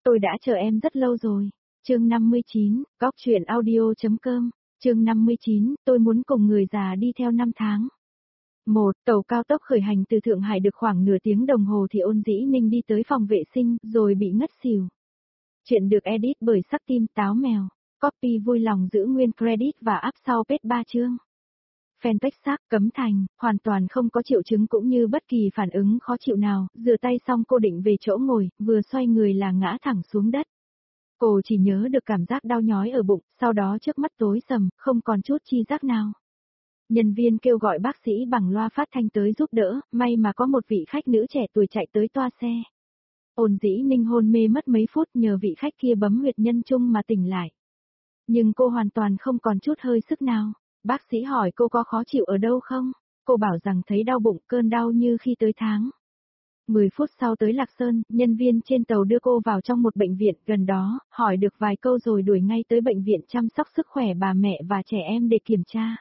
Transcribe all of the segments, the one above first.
tôi đã chờ em rất lâu rồi. Chương 59, Góc truyện audio.com. Chương 59, tôi muốn cùng người già đi theo năm tháng. Tàu cao tốc khởi hành từ Thượng Hải được khoảng nửa tiếng đồng hồ thì Ôn Dĩ Ninh đi tới phòng vệ sinh rồi bị ngất xỉu. Chuyện được edit bởi Sắc Tim Táo Mèo. Copy vui lòng giữ nguyên credit và up sau page 3 chương. Fanpage xác cấm thành, hoàn toàn không có triệu chứng cũng như bất kỳ phản ứng khó chịu nào, rửa tay xong cô định về chỗ ngồi, vừa xoay người là ngã thẳng xuống đất. Cô chỉ nhớ được cảm giác đau nhói ở bụng, sau đó trước mắt tối sầm, không còn chút chi giác nào. Nhân viên kêu gọi bác sĩ bằng loa phát thanh tới giúp đỡ, may mà có một vị khách nữ trẻ tuổi chạy tới toa xe. Ôn Dĩ Ninh hôn mê mất mấy phút nhờ vị khách kia bấm huyệt nhân trung mà tỉnh lại. Nhưng cô hoàn toàn không còn chút hơi sức nào. Bác sĩ hỏi cô có khó chịu ở đâu không? Cô bảo rằng thấy đau bụng, cơn đau như khi tới tháng. 10 phút sau tới Lạc Sơn, nhân viên trên tàu đưa cô vào trong một bệnh viện gần đó, hỏi được vài câu rồi đuổi ngay tới bệnh viện chăm sóc sức khỏe bà mẹ và trẻ em để kiểm tra.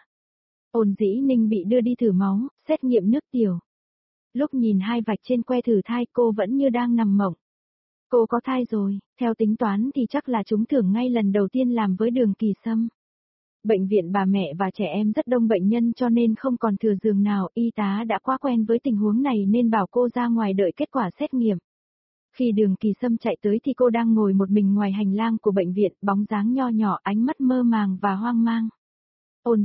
Ôn Dĩ Ninh bị đưa đi thử máu, xét nghiệm nước tiểu. Lúc nhìn hai vạch trên que thử thai cô vẫn như đang nằm mộng. Cô có thai rồi, theo tính toán thì chắc là trúng thưởng ngay lần đầu tiên làm với Đường Kỳ Sâm. Bệnh viện bà mẹ và trẻ em rất đông bệnh nhân cho nên không còn thừa giường nào, y tá đã quá quen với tình huống này nên bảo cô ra ngoài đợi kết quả xét nghiệm. Khi Đường Kỳ Sâm chạy tới thì cô đang ngồi một mình ngoài hành lang của bệnh viện, bóng dáng nho nhỏ, ánh mắt mơ màng và hoang mang. Ôn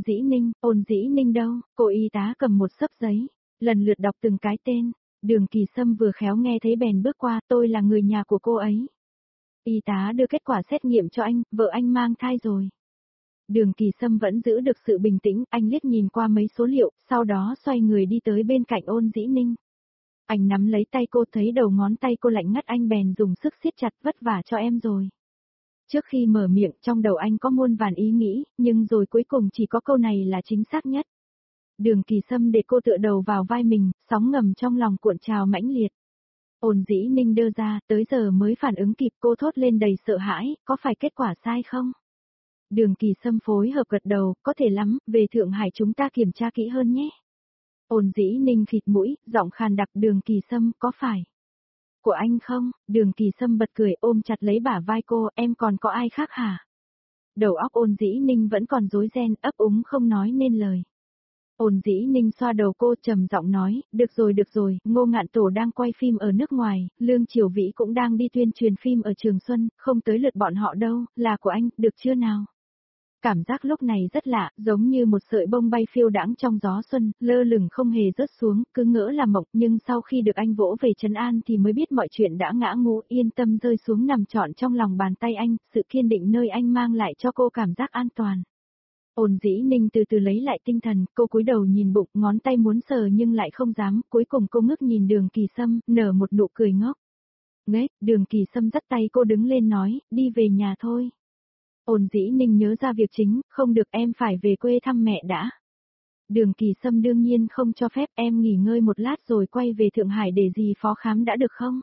Dĩ Ninh đâu? Cô y tá cầm một xấp giấy, lần lượt đọc từng cái tên. Đường Kỳ Sâm vừa khéo nghe thấy bèn bước qua, tôi là người nhà của cô ấy. Y tá đưa kết quả xét nghiệm cho anh, vợ anh mang thai rồi. Đường Kỳ Sâm vẫn giữ được sự bình tĩnh, anh liếc nhìn qua mấy số liệu, sau đó xoay người đi tới bên cạnh Ôn Dĩ Ninh. Anh nắm lấy tay cô, thấy đầu ngón tay cô lạnh ngắt, anh bèn dùng sức siết chặt, vất vả cho em rồi. Trước khi mở miệng trong đầu anh có muôn vàn ý nghĩ, nhưng rồi cuối cùng chỉ có câu này là chính xác nhất. Đường Kỳ Sâm để cô tựa đầu vào vai mình, sóng ngầm trong lòng cuộn trào mãnh liệt. Ôn Dĩ Ninh đơ ra, tới giờ mới phản ứng kịp, cô thốt lên đầy sợ hãi, có phải kết quả sai không? Đường Kỳ Sâm phối hợp gật đầu, có thể lắm, về Thượng Hải chúng ta kiểm tra kỹ hơn nhé. Ôn Dĩ Ninh khịt mũi, giọng khàn đặc, Đường Kỳ Sâm, có phải của anh không? Đường Kỳ Sâm bật cười ôm chặt lấy bả vai cô, em còn có ai khác hả? Đầu óc Ôn Dĩ Ninh vẫn còn rối ren, ấp úng không nói nên lời. Ôn Dĩ Ninh xoa đầu cô trầm giọng nói, được rồi, Ngô Ngạn Tổ đang quay phim ở nước ngoài, Lương Triều Vĩ cũng đang đi tuyên truyền phim ở Trường Xuân, không tới lượt bọn họ đâu, là của anh, được chưa nào? Cảm giác lúc này rất lạ, giống như một sợi bông bay phiêu đãng trong gió xuân, lơ lửng không hề rớt xuống, cứ ngỡ là mộng, nhưng sau khi được anh vỗ về trấn an thì mới biết mọi chuyện đã ngã ngũ, yên tâm rơi xuống nằm trọn trong lòng bàn tay anh, sự kiên định nơi anh mang lại cho cô cảm giác an toàn. Ôn Dĩ Ninh từ từ lấy lại tinh thần, cô cúi đầu nhìn bụng, ngón tay muốn sờ nhưng lại không dám, cuối cùng cô ngước nhìn Đường Kỳ Sâm, nở một nụ cười ngốc. Nghếch, Đường Kỳ Sâm dắt tay cô đứng lên nói, đi về nhà thôi. Ôn Dĩ Ninh nhớ ra việc chính, không được, em phải về quê thăm mẹ đã. Đường Kỳ Sâm đương nhiên không cho phép, em nghỉ ngơi một lát rồi quay về Thượng Hải để dì phó khám đã được không?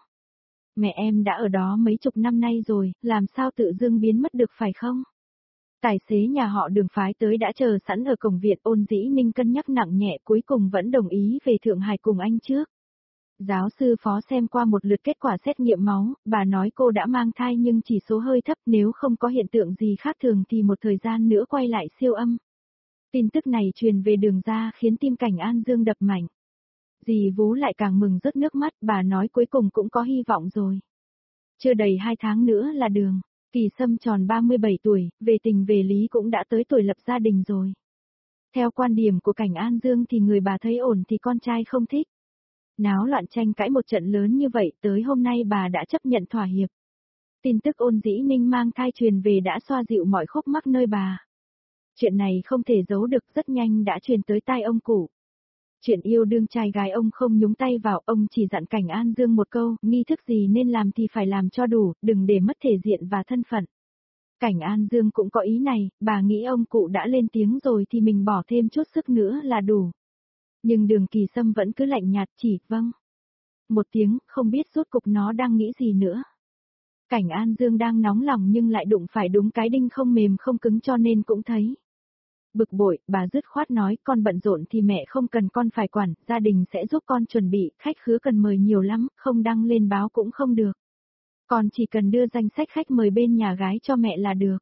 Mẹ em đã ở đó mấy chục năm nay rồi, làm sao tự dưng biến mất được phải không? Tài xế nhà họ Đường phái tới đã chờ sẵn ở cổng viện. Ôn Dĩ Ninh cân nhắc nặng nhẹ cuối cùng vẫn đồng ý về Thượng Hải cùng anh trước. Giáo sư phó xem qua một lượt kết quả xét nghiệm máu, bà nói cô đã mang thai nhưng chỉ số hơi thấp, nếu không có hiện tượng gì khác thường thì một thời gian nữa quay lại siêu âm. Tin tức này truyền về Đường ra khiến tim Cảnh An Dương đập mạnh. Dì Vú lại càng mừng rớt nước mắt, bà nói cuối cùng cũng có hy vọng rồi. Chưa đầy 2 tháng nữa là Đường Kỳ Sâm tròn 37 tuổi, về tình về lý cũng đã tới tuổi lập gia đình rồi. Theo quan điểm của Cảnh An Dương thì người bà thấy ổn thì con trai không thích. Náo loạn tranh cãi một trận lớn như vậy, tới hôm nay bà đã chấp nhận thỏa hiệp. Tin tức Ôn Dĩ Ninh mang thai truyền về đã xoa dịu mọi khúc mắc nơi bà. Chuyện này không thể giấu được, rất nhanh đã truyền tới tai ông cụ. Chuyện yêu đương trai gái ông không nhúng tay vào, ông chỉ dặn Cảnh An Dương một câu, nghi thức gì nên làm thì phải làm cho đủ, đừng để mất thể diện và thân phận. Cảnh An Dương cũng có ý này, bà nghĩ ông cụ đã lên tiếng rồi thì mình bỏ thêm chút sức nữa là đủ. Nhưng Đường Kỳ Sâm vẫn cứ lạnh nhạt chỉ, vâng. Một tiếng, không biết rốt cục nó đang nghĩ gì nữa. Cảnh An Dương đang nóng lòng nhưng lại đụng phải đúng cái đinh không mềm không cứng cho nên cũng thấy. Bực bội, bà dứt khoát nói, con bận rộn thì mẹ không cần con phải quản, gia đình sẽ giúp con chuẩn bị, khách khứa cần mời nhiều lắm, không đăng lên báo cũng không được. Con chỉ cần đưa danh sách khách mời bên nhà gái cho mẹ là được.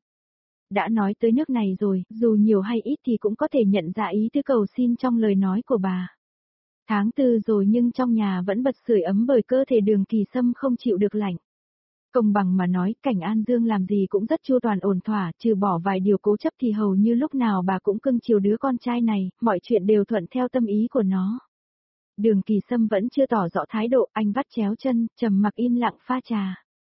Đã nói tới nước này rồi, dù nhiều hay ít thì cũng có thể nhận ra ý tứ cầu xin trong lời nói của bà. Tháng 4 rồi nhưng trong nhà vẫn bật sưởi ấm bởi cơ thể Đường Kỳ Sâm không chịu được lạnh. Công bằng mà nói, Cảnh An Dương làm gì cũng rất chu toàn ổn thỏa, trừ bỏ vài điều cố chấp thì hầu như lúc nào bà cũng cưng chiều đứa con trai này, mọi chuyện đều thuận theo tâm ý của nó. Đường Kỳ Sâm vẫn chưa tỏ rõ thái độ, anh vắt chéo chân, trầm mặc im lặng pha trà.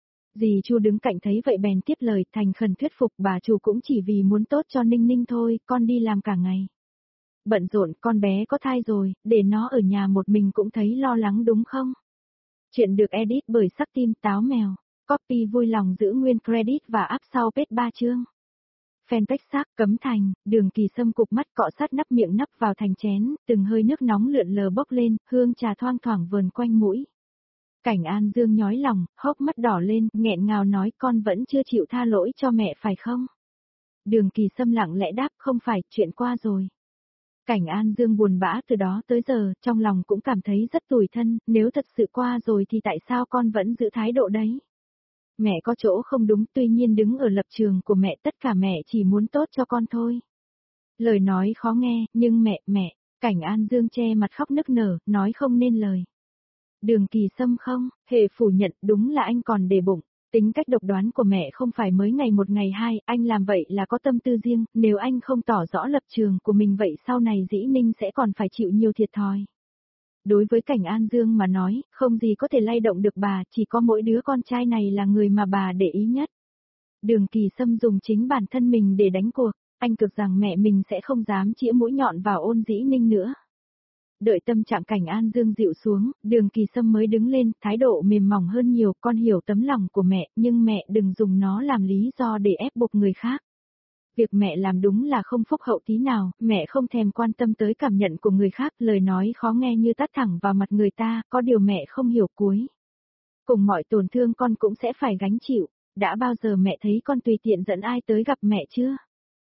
Dì Chu đứng cạnh thấy vậy bèn tiếp lời, thành khẩn thuyết phục bà chủ cũng chỉ vì muốn tốt cho Ninh Ninh thôi, con đi làm cả ngày. Bận rộn, con bé có thai rồi, để nó ở nhà một mình cũng thấy lo lắng đúng không? Chuyện được edit bởi Sắc Tim Táo Mèo. Copy vui lòng giữ nguyên credit và up sau page 3 chương. Fanpage xác cấm thành, Đường Kỳ Sâm cụp mắt cọ sát nắp miệng nắp vào thành chén, từng hơi nước nóng lượn lờ bốc lên, hương trà thoang thoảng vờn quanh mũi. Cảnh An Dương nhói lòng, hốc mắt đỏ lên, nghẹn ngào nói con vẫn chưa chịu tha lỗi cho mẹ phải không? Đường Kỳ Sâm lặng lẽ đáp không phải, chuyện qua rồi. Cảnh An Dương buồn bã từ đó tới giờ, trong lòng cũng cảm thấy rất tủi thân, nếu thật sự qua rồi thì tại sao con vẫn giữ thái độ đấy? Mẹ có chỗ không đúng, tuy nhiên đứng ở lập trường của mẹ tất cả mẹ chỉ muốn tốt cho con thôi. Lời nói khó nghe, nhưng mẹ, Cảnh An Dương che mặt khóc nức nở, nói không nên lời. Đường Kỳ Sâm không, hề phủ nhận đúng là anh còn để bụng. Tính cách độc đoán của mẹ không phải mới ngày một ngày hai, anh làm vậy là có tâm tư riêng, nếu anh không tỏ rõ lập trường của mình vậy sau này Dĩ Ninh sẽ còn phải chịu nhiều thiệt thòi. Đối với Cảnh An Dương mà nói, không gì có thể lay động được bà, chỉ có mỗi đứa con trai này là người mà bà để ý nhất. Đường Kỳ Sâm dùng chính bản thân mình để đánh cuộc, anh cực rằng mẹ mình sẽ không dám chĩa mũi nhọn vào Ôn Dĩ Ninh nữa. Đợi tâm trạng Cảnh An Dương dịu xuống, Đường Kỳ Sâm mới đứng lên, thái độ mềm mỏng hơn nhiều, con hiểu tấm lòng của mẹ, nhưng mẹ đừng dùng nó làm lý do để ép buộc người khác. Việc mẹ làm đúng là không phúc hậu tí nào, mẹ không thèm quan tâm tới cảm nhận của người khác, lời nói khó nghe như tát thẳng vào mặt người ta, có điều mẹ không hiểu cuối. Cùng mọi tổn thương con cũng sẽ phải gánh chịu, đã bao giờ mẹ thấy con tùy tiện dẫn ai tới gặp mẹ chưa?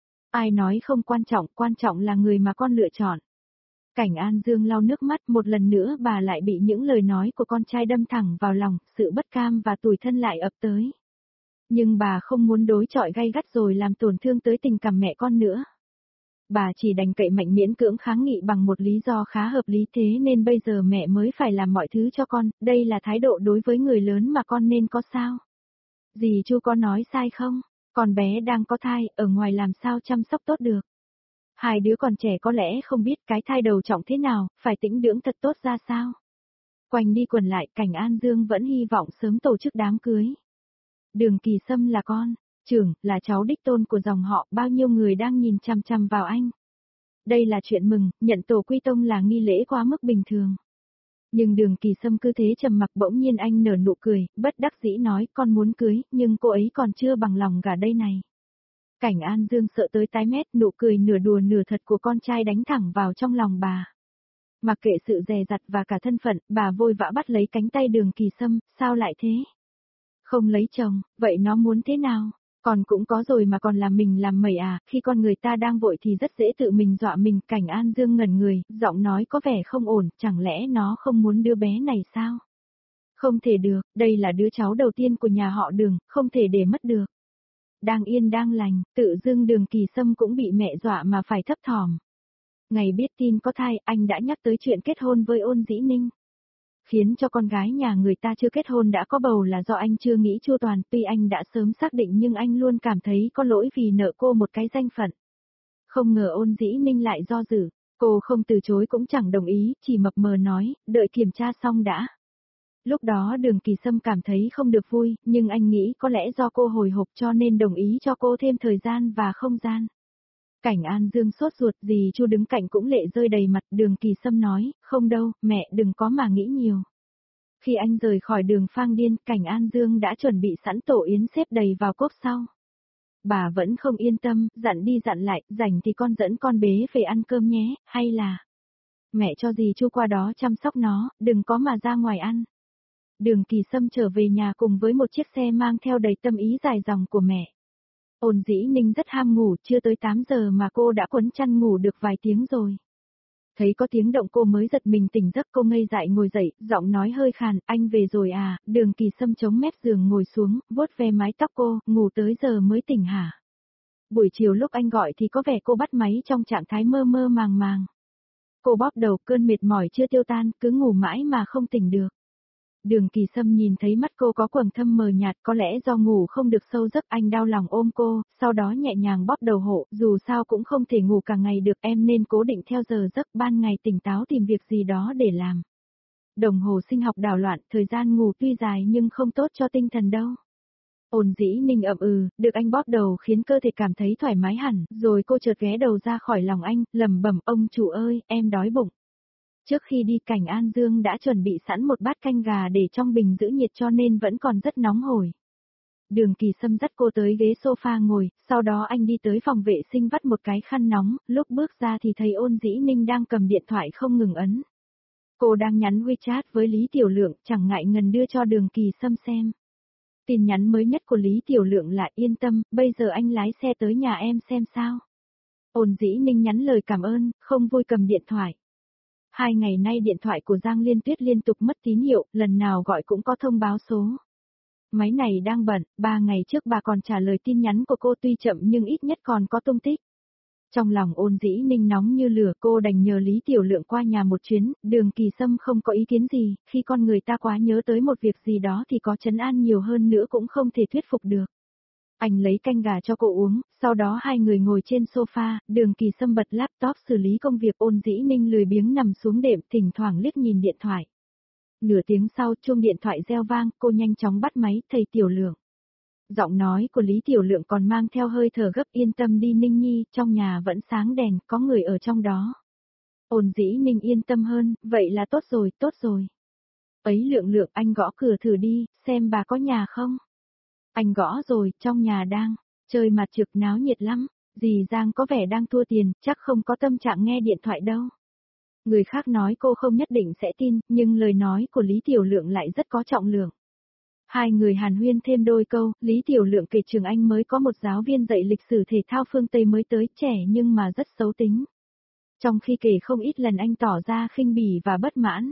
Ai nói không quan trọng là người mà con lựa chọn. Cảnh An Dương lau nước mắt, một lần nữa bà lại bị những lời nói của con trai đâm thẳng vào lòng, sự bất cam và tủi thân lại ập tới. Nhưng bà không muốn đối chọi gay gắt rồi làm tổn thương tới tình cảm mẹ con nữa. Bà chỉ đành cậy mạnh miễn cưỡng kháng nghị bằng một lý do khá hợp lý, thế nên bây giờ mẹ mới phải làm mọi thứ cho con, đây là thái độ đối với người lớn mà con nên có sao? Dì Chu có nói sai không? Con bé đang có thai, ở ngoài làm sao chăm sóc tốt được? Hai đứa còn trẻ có lẽ không biết cái thai đầu trọng thế nào, phải tĩnh dưỡng thật tốt ra sao? Quanh đi quẩn lại, Cảnh An Dương vẫn hy vọng sớm tổ chức đám cưới. Đường Kỳ Sâm là con, trưởng, là cháu đích tôn của dòng họ, bao nhiêu người đang nhìn chằm chằm vào anh. Đây là chuyện mừng, nhận tổ quy tông là nghi lễ quá mức bình thường. Nhưng Đường Kỳ Sâm cứ thế trầm mặc, bỗng nhiên anh nở nụ cười, bất đắc dĩ nói con muốn cưới, nhưng cô ấy còn chưa bằng lòng gả đây này. Cảnh An Dương sợ tới tái mét, nụ cười nửa đùa nửa thật của con trai đánh thẳng vào trong lòng bà. Mặc kệ sự dè dặt và cả thân phận, bà vội vã bắt lấy cánh tay Đường Kỳ Sâm, sao lại thế? Không lấy chồng, vậy nó muốn thế nào? Còn cũng có rồi mà còn làm mình làm mẩy à, khi con người ta đang vội thì rất dễ tự mình dọa mình. Cảnh An Dương ngẩn người, giọng nói có vẻ không ổn, chẳng lẽ nó không muốn đứa bé này sao? Không thể được, đây là đứa cháu đầu tiên của nhà họ Đường, không thể để mất được. Đang yên đang lành, tự dưng Đường Kỳ Sâm cũng bị mẹ dọa mà phải thấp thỏm. Ngày biết tin có thai, anh đã nhắc tới chuyện kết hôn với Ôn Dĩ Ninh. Khiến cho con gái nhà người ta chưa kết hôn đã có bầu là do anh chưa nghĩ chu toàn, tuy anh đã sớm xác định nhưng anh luôn cảm thấy có lỗi vì nợ cô một cái danh phận. Không ngờ Ôn Dĩ Ninh lại do dự, cô không từ chối cũng chẳng đồng ý, chỉ mập mờ nói, đợi kiểm tra xong đã. Lúc đó Đường Kỳ Sâm cảm thấy không được vui, nhưng anh nghĩ có lẽ do cô hồi hộp cho nên đồng ý cho cô thêm thời gian và không gian. Cảnh An Dương sốt ruột, dì Chu đứng cạnh cũng lệ rơi đầy mặt. Đường Kỳ Sâm nói, không đâu, mẹ đừng có mà nghĩ nhiều. Khi anh rời khỏi đường Phang Điên, Cảnh An Dương đã chuẩn bị sẵn tổ yến xếp đầy vào cốp sau. Bà vẫn không yên tâm, dặn đi dặn lại, rảnh thì con dẫn con bé về ăn cơm nhé, hay là mẹ cho dì Chu qua đó chăm sóc nó, đừng có mà ra ngoài ăn. Đường Kỳ Sâm trở về nhà cùng với một chiếc xe mang theo đầy tâm ý dài dòng của mẹ. Ôn Dĩ Ninh rất ham ngủ, chưa tới 8 giờ mà cô đã quấn chăn ngủ được vài tiếng rồi. Thấy có tiếng động cô mới giật mình tỉnh giấc, cô ngây dại ngồi dậy, giọng nói hơi khàn, anh về rồi à? Đường Kỳ Sâm chống mép giường ngồi xuống, vuốt ve mái tóc cô, ngủ tới giờ mới tỉnh hả? Buổi chiều lúc anh gọi thì có vẻ cô bắt máy trong trạng thái mơ mơ màng màng. Cô bóp đầu, cơn mệt mỏi chưa tiêu tan, cứ ngủ mãi mà không tỉnh được. Đường Kỳ Sâm nhìn thấy mắt cô có quầng thâm mờ nhạt, có lẽ do ngủ không được sâu giấc, anh đau lòng ôm cô, sau đó nhẹ nhàng bóp đầu hộ, dù sao cũng không thể ngủ cả ngày được, em nên cố định theo giờ giấc, ban ngày tỉnh táo tìm việc gì đó để làm. Đồng hồ sinh học đảo loạn, thời gian ngủ tuy dài nhưng không tốt cho tinh thần đâu. Ôn Dĩ Ninh ậm được anh bóp đầu khiến cơ thể cảm thấy thoải mái hẳn, rồi cô chợt ghé đầu ra khỏi lòng anh, lẩm bẩm, ông chủ ơi, em đói bụng. Trước khi đi Cảnh An Dương đã chuẩn bị sẵn một bát canh gà để trong bình giữ nhiệt cho nên vẫn còn rất nóng hổi. Đường Kỳ Sâm dắt cô tới ghế sofa ngồi, sau đó anh đi tới phòng vệ sinh vắt một cái khăn nóng, lúc bước ra thì thấy Ôn Dĩ Ninh đang cầm điện thoại không ngừng ấn. Cô đang nhắn WeChat với Lý Tiểu Lượng, chẳng ngại ngần đưa cho Đường Kỳ Sâm xem. Tin nhắn mới nhất của Lý Tiểu Lượng là yên tâm, bây giờ anh lái xe tới nhà em xem sao. Ôn Dĩ Ninh nhắn lời cảm ơn, không vui cầm điện thoại. 2 ngày nay điện thoại của Giang Liên Tuyết liên tục mất tín hiệu, lần nào gọi cũng có thông báo số. Máy này đang bận, 3 ngày trước bà còn trả lời tin nhắn của cô tuy chậm nhưng ít nhất còn có tung tích. Trong lòng Ôn Dĩ Ninh nóng như lửa, cô đành nhờ Lý Tiểu Lượng qua nhà một chuyến, Đường Kỳ Sâm không có ý kiến gì, khi con người ta quá nhớ tới một việc gì đó thì có trấn an nhiều hơn nữa cũng không thể thuyết phục được. Anh lấy canh gà cho cô uống, sau đó hai người ngồi trên sofa, Đường Kỳ Sâm bật laptop xử lý công việc, Ôn Dĩ Ninh lười biếng nằm xuống đệm, thỉnh thoảng liếc nhìn điện thoại. Nửa tiếng sau, chuông điện thoại reo vang, cô nhanh chóng bắt máy, thầy Tiểu Lượng. Giọng nói của Lý Tiểu Lượng còn mang theo hơi thở gấp, yên tâm đi Ninh Nhi, trong nhà vẫn sáng đèn, có người ở trong đó. Ôn Dĩ Ninh yên tâm hơn, vậy là tốt rồi, tốt rồi. Ấy Lượng, anh gõ cửa thử đi, xem bà có nhà không? Anh gõ rồi, trong nhà đang chơi mặt trược náo nhiệt lắm, dì Giang có vẻ đang thua tiền, chắc không có tâm trạng nghe điện thoại đâu. Người khác nói cô không nhất định sẽ tin, nhưng lời nói của Lý Tiểu Lượng lại rất có trọng lượng. Hai người hàn huyên thêm đôi câu, Lý Tiểu Lượng kể trường anh mới có một giáo viên dạy lịch sử thể thao phương Tây mới tới, trẻ nhưng mà rất xấu tính. Trong khi kể không ít lần anh tỏ ra khinh bỉ và bất mãn.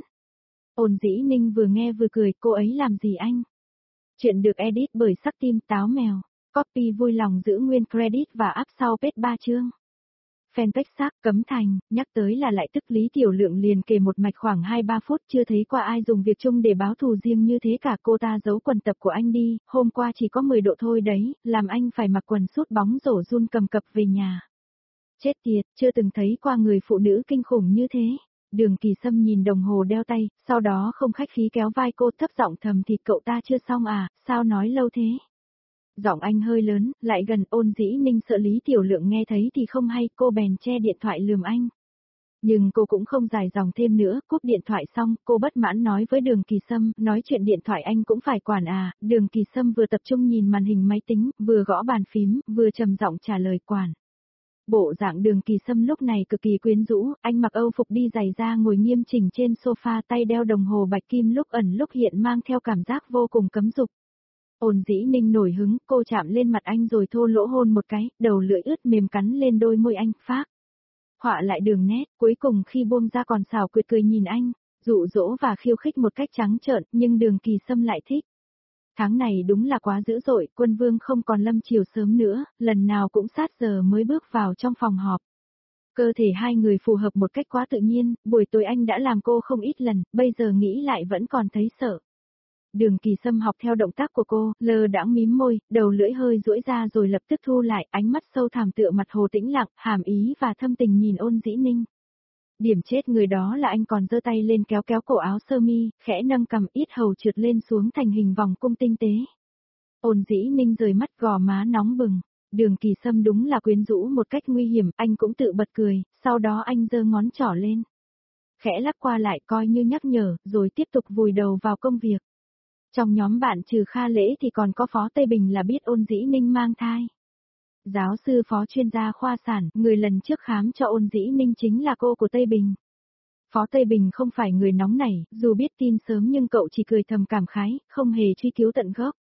Ôn Dĩ Ninh vừa nghe vừa cười, cô ấy làm gì anh? Chuyện được edit bởi Sắc Tim Táo Mèo. Copy vui lòng giữ nguyên credit và up sau page 3 chương. Fanpage xác Cấm Thành, nhắc tới là lại tức Lý Tiểu Lượng liền kể một mạch khoảng 2-3 phút, chưa thấy qua ai dùng việc chung để báo thù riêng như thế cả. Cô ta giấu quần tập của anh đi, hôm qua chỉ có 10 độ thôi đấy, làm anh phải mặc quần sút bóng rổ run cầm cập về nhà. Chết tiệt, chưa từng thấy qua người phụ nữ kinh khủng như thế. Đường Kỳ Sâm nhìn đồng hồ đeo tay, sau đó không khách khí kéo vai cô, thấp giọng thầm thì cậu ta chưa xong à, sao nói lâu thế? Giọng anh hơi lớn, lại gần. Ôn Dĩ Ninh sợ Lý Tiểu Lượng nghe thấy thì không hay, cô bèn che điện thoại lườm anh. Nhưng cô cũng không dài dòng thêm nữa, cúp điện thoại xong, cô bất mãn nói với Đường Kỳ Sâm, nói chuyện điện thoại anh cũng phải quản à. Đường Kỳ Sâm vừa tập trung nhìn màn hình máy tính, vừa gõ bàn phím, vừa trầm giọng trả lời quản. Bộ dạng Đường Kỳ Sâm lúc này cực kỳ quyến rũ, anh mặc Âu phục đi giày da ngồi nghiêm chỉnh trên sofa, tay đeo đồng hồ bạch kim lúc ẩn lúc hiện mang theo cảm giác vô cùng cấm dục. Ôn Dĩ Ninh nổi hứng, cô chạm lên mặt anh rồi thô lỗ hôn một cái, đầu lưỡi ướt mềm cắn lên đôi môi anh, phác. Họa lại đường nét, cuối cùng khi buông ra còn xảo quyệt cười nhìn anh, dụ dỗ và khiêu khích một cách trắng trợn, nhưng Đường Kỳ Sâm lại thích. Tháng này đúng là quá dữ dội, Quân Vương không còn lâm chiều sớm nữa, lần nào cũng sát giờ mới bước vào trong phòng họp. Cơ thể hai người phù hợp một cách quá tự nhiên, buổi tối anh đã làm cô không ít lần, bây giờ nghĩ lại vẫn còn thấy sợ. Đường Kỳ Sâm học theo động tác của cô, lơ đãng mím môi, đầu lưỡi hơi duỗi ra rồi lập tức thu lại, ánh mắt sâu thẳm tựa mặt hồ tĩnh lặng, hàm ý và thâm tình nhìn Ôn Dĩ Ninh. Điểm chết người đó là anh còn giơ tay lên kéo kéo cổ áo sơ mi, khẽ nâng cằm, yết hầu trượt lên xuống thành hình vòng cung tinh tế. Ôn Dĩ Ninh rời mắt, gò má nóng bừng. Đường Kỳ Sâm đúng là quyến rũ một cách nguy hiểm, anh cũng tự bật cười, sau đó anh giơ ngón trỏ lên. Khẽ lắc qua lại coi như nhắc nhở, rồi tiếp tục vùi đầu vào công việc. Trong nhóm bạn trừ Kha Lễ thì còn có Phó Tây Bình là biết Ôn Dĩ Ninh mang thai. Giáo sư Phó chuyên gia khoa sản, người lần trước khám cho Ôn Dĩ Ninh chính là cô của Tây Bình. Phó Tây Bình không phải người nóng nảy, dù biết tin sớm nhưng cậu chỉ cười thầm cảm khái, không hề truy cứu tận gốc.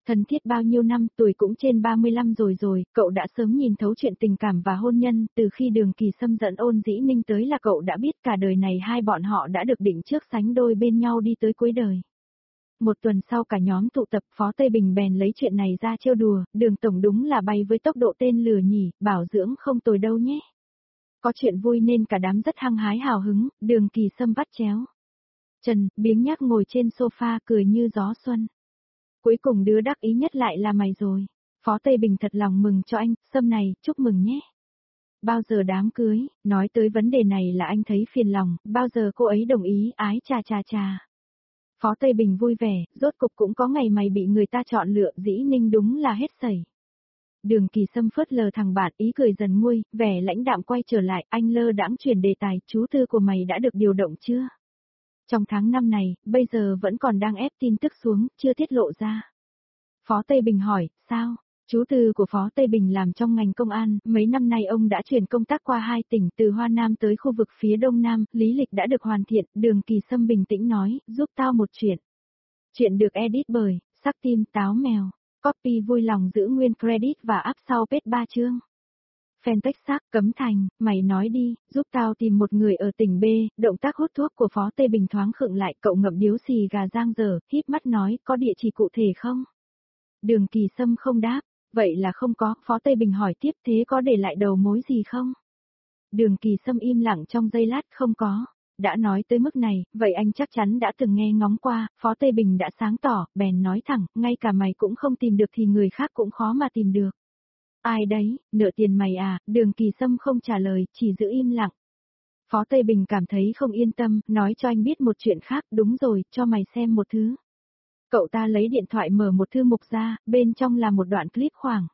Thân thiết bao nhiêu năm, tuổi cũng trên 35 rồi, cậu đã sớm nhìn thấu chuyện tình cảm và hôn nhân, từ khi Đường Kỳ Sâm dẫn Ôn Dĩ Ninh tới là cậu đã biết cả đời này hai bọn họ đã được định trước sánh đôi bên nhau đi tới cuối đời. Một tuần sau cả nhóm tụ tập, Phó Tây Bình bèn lấy chuyện này ra trêu đùa, Đường tổng đúng là bay với tốc độ tên lửa nhỉ, bảo dưỡng không tồi đâu nhé. Có chuyện vui nên cả đám rất hăng hái hào hứng, Đường Kỳ Sâm vắt chéo. Trần, biếng nhác ngồi trên sofa cười như gió xuân. Cuối cùng đứa đắc ý nhất lại là mày rồi. Phó Tây Bình thật lòng mừng cho anh, Sâm này, chúc mừng nhé. Bao giờ đám cưới, nói tới vấn đề này là anh thấy phiền lòng, bao giờ cô ấy đồng ý, ái chà chà chà. Phó Tây Bình vui vẻ, rốt cục cũng có ngày mày bị người ta chọn lựa, Dĩ Ninh đúng là hết sẩy. Đường Kỳ Sâm phớt lờ thằng bạn, ý cười dần nguôi, vẻ lãnh đạm quay trở lại, anh lơ đãng chuyển đề tài, chú tư của mày đã được điều động chưa? Trong tháng 5 này, bây giờ vẫn còn đang ép tin tức xuống, chưa tiết lộ ra. Phó Tây Bình hỏi, sao? Chú tư của Phó Tây Bình làm trong ngành công an, mấy năm nay ông đã chuyển công tác qua 2 tỉnh từ Hoa Nam tới khu vực phía Đông Nam, lý lịch đã được hoàn thiện, Đường Kỳ Sâm bình tĩnh nói, giúp tao một chuyện. Chuyện được edit bởi, Sắc Tim Táo Mèo, copy vui lòng giữ nguyên credit và up sau page 3 chương. Fanpage xác Cấm Thành, mày nói đi, giúp tao tìm một người ở tỉnh B, động tác hút thuốc của Phó Tây Bình thoáng khựng lại, cậu ngậm điếu xì gà giang dở, híp mắt nói, có địa chỉ cụ thể không? Đường Kỳ Sâm không đáp, vậy là không có, Phó Tây Bình hỏi tiếp thế có để lại đầu mối gì không? Đường Kỳ Sâm im lặng trong giây lát, không có. Đã nói tới mức này, vậy anh chắc chắn đã từng nghe ngóng qua, Phó Tây Bình đã sáng tỏ, bèn nói thẳng, ngay cả mày cũng không tìm được thì người khác cũng khó mà tìm được. Ai đấy, nợ tiền mày à, Đường Kỳ Sâm không trả lời, chỉ giữ im lặng. Phó Tây Bình cảm thấy không yên tâm, nói cho anh biết một chuyện khác, đúng rồi, cho mày xem một thứ. Cậu ta lấy điện thoại mở một thư mục ra, bên trong là một đoạn clip khoảng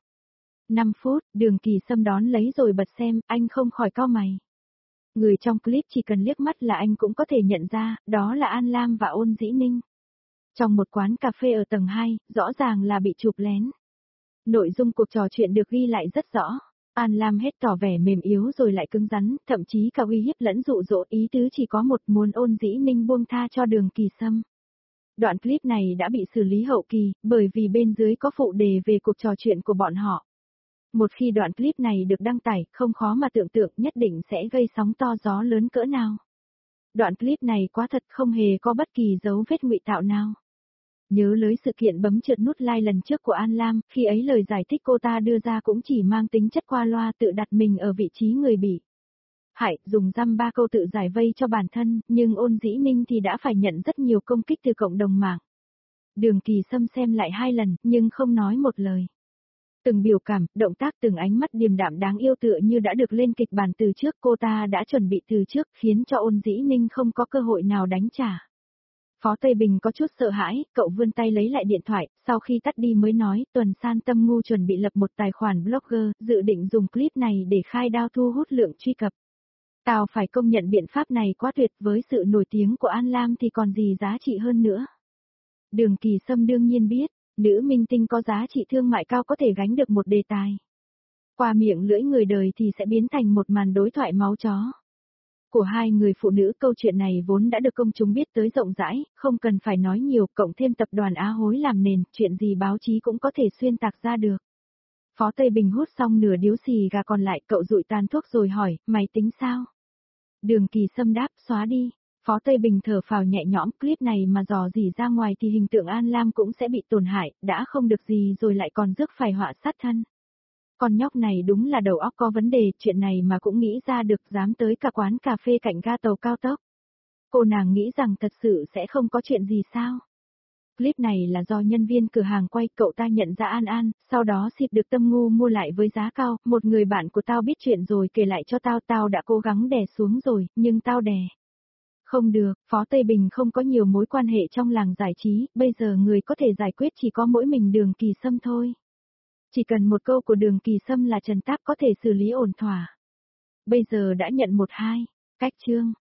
5 phút, Đường Kỳ Sâm đón lấy rồi bật xem, anh không khỏi cau mày. Người trong clip chỉ cần liếc mắt là anh cũng có thể nhận ra, đó là An Lam và Ôn Dĩ Ninh. Trong một quán cà phê ở tầng 2, rõ ràng là bị chụp lén. Nội dung cuộc trò chuyện được ghi lại rất rõ. An Lam hết tỏ vẻ mềm yếu rồi lại cứng rắn, thậm chí cả uy hiếp lẫn dụ dỗ, ý tứ chỉ có một, muốn Ôn Dĩ Ninh buông tha cho Đường Kỳ Sâm. Đoạn clip này đã bị xử lý hậu kỳ, bởi vì bên dưới có phụ đề về cuộc trò chuyện của bọn họ. Một khi đoạn clip này được đăng tải, không khó mà tưởng tượng nhất định sẽ gây sóng to gió lớn cỡ nào. Đoạn clip này quá thật, không hề có bất kỳ dấu vết ngụy tạo nào. Nhớ lấy sự kiện bấm trượt nút like lần trước của An Lam, khi ấy lời giải thích cô ta đưa ra cũng chỉ mang tính chất qua loa, tự đặt mình ở vị trí người bị hại, dùng dăm ba câu tự giải vây cho bản thân, nhưng Ôn Dĩ Ninh thì đã phải nhận rất nhiều công kích từ cộng đồng mạng. Đường Kỳ Sâm xem lại 2 lần, nhưng không nói một lời. Từng biểu cảm, động tác, từng ánh mắt điềm đạm đáng yêu tựa như đã được lên kịch bản từ trước, cô ta đã chuẩn bị từ trước, khiến cho Ôn Dĩ Ninh không có cơ hội nào đánh trả. Phó Tây Bình có chút sợ hãi, cậu vươn tay lấy lại điện thoại, sau khi tắt đi mới nói, Tuần San Tâm Ngu chuẩn bị lập một tài khoản blogger, dự định dùng clip này để khai đao thu hút lượng truy cập. Tao phải công nhận biện pháp này quá tuyệt, với sự nổi tiếng của An Lam thì còn gì giá trị hơn nữa. Đường Kỳ Sâm đương nhiên biết, nữ minh tinh có giá trị thương mại cao có thể gánh được một đề tài. Qua miệng lưỡi người đời thì sẽ biến thành một màn đối thoại máu chó. Của hai người phụ nữ, câu chuyện này vốn đã được công chúng biết tới rộng rãi, không cần phải nói nhiều, cộng thêm tập đoàn Á Hối làm nền, chuyện gì báo chí cũng có thể xuyên tạc ra được. Phó Tây Bình hút xong nửa điếu xì gà còn lại, cậu dụi tàn thuốc rồi hỏi, mày tính sao? Đường Kỳ Sâm đáp, xóa đi. Phó Tây Bình thở phào nhẹ nhõm, clip này mà dò dỉ ra ngoài thì hình tượng An Lam cũng sẽ bị tổn hại, đã không được gì rồi lại còn rước phải họa sát thân. Con nhóc này đúng là đầu óc có vấn đề, chuyện này mà cũng nghĩ ra được, dám tới cả quán cà phê cạnh ga tàu cao tốc. Cô nàng nghĩ rằng thật sự sẽ không có chuyện gì sao? Clip này là do nhân viên cửa hàng quay, cậu ta nhận ra An An, sau đó xịt được Tâm Ngu mua lại với giá cao, một người bạn của tao biết chuyện rồi kể lại cho tao, tao đã cố gắng đè xuống rồi, nhưng tao đè không được, Phó Tây Bình không có nhiều mối quan hệ trong làng giải trí, bây giờ người có thể giải quyết chỉ có mỗi mình Đường Kỳ Sâm thôi. Chỉ cần một câu của Đường Kỳ Sâm là Trần Táp có thể xử lý ổn thỏa. Bây giờ đã nhận 1-2, cách chương.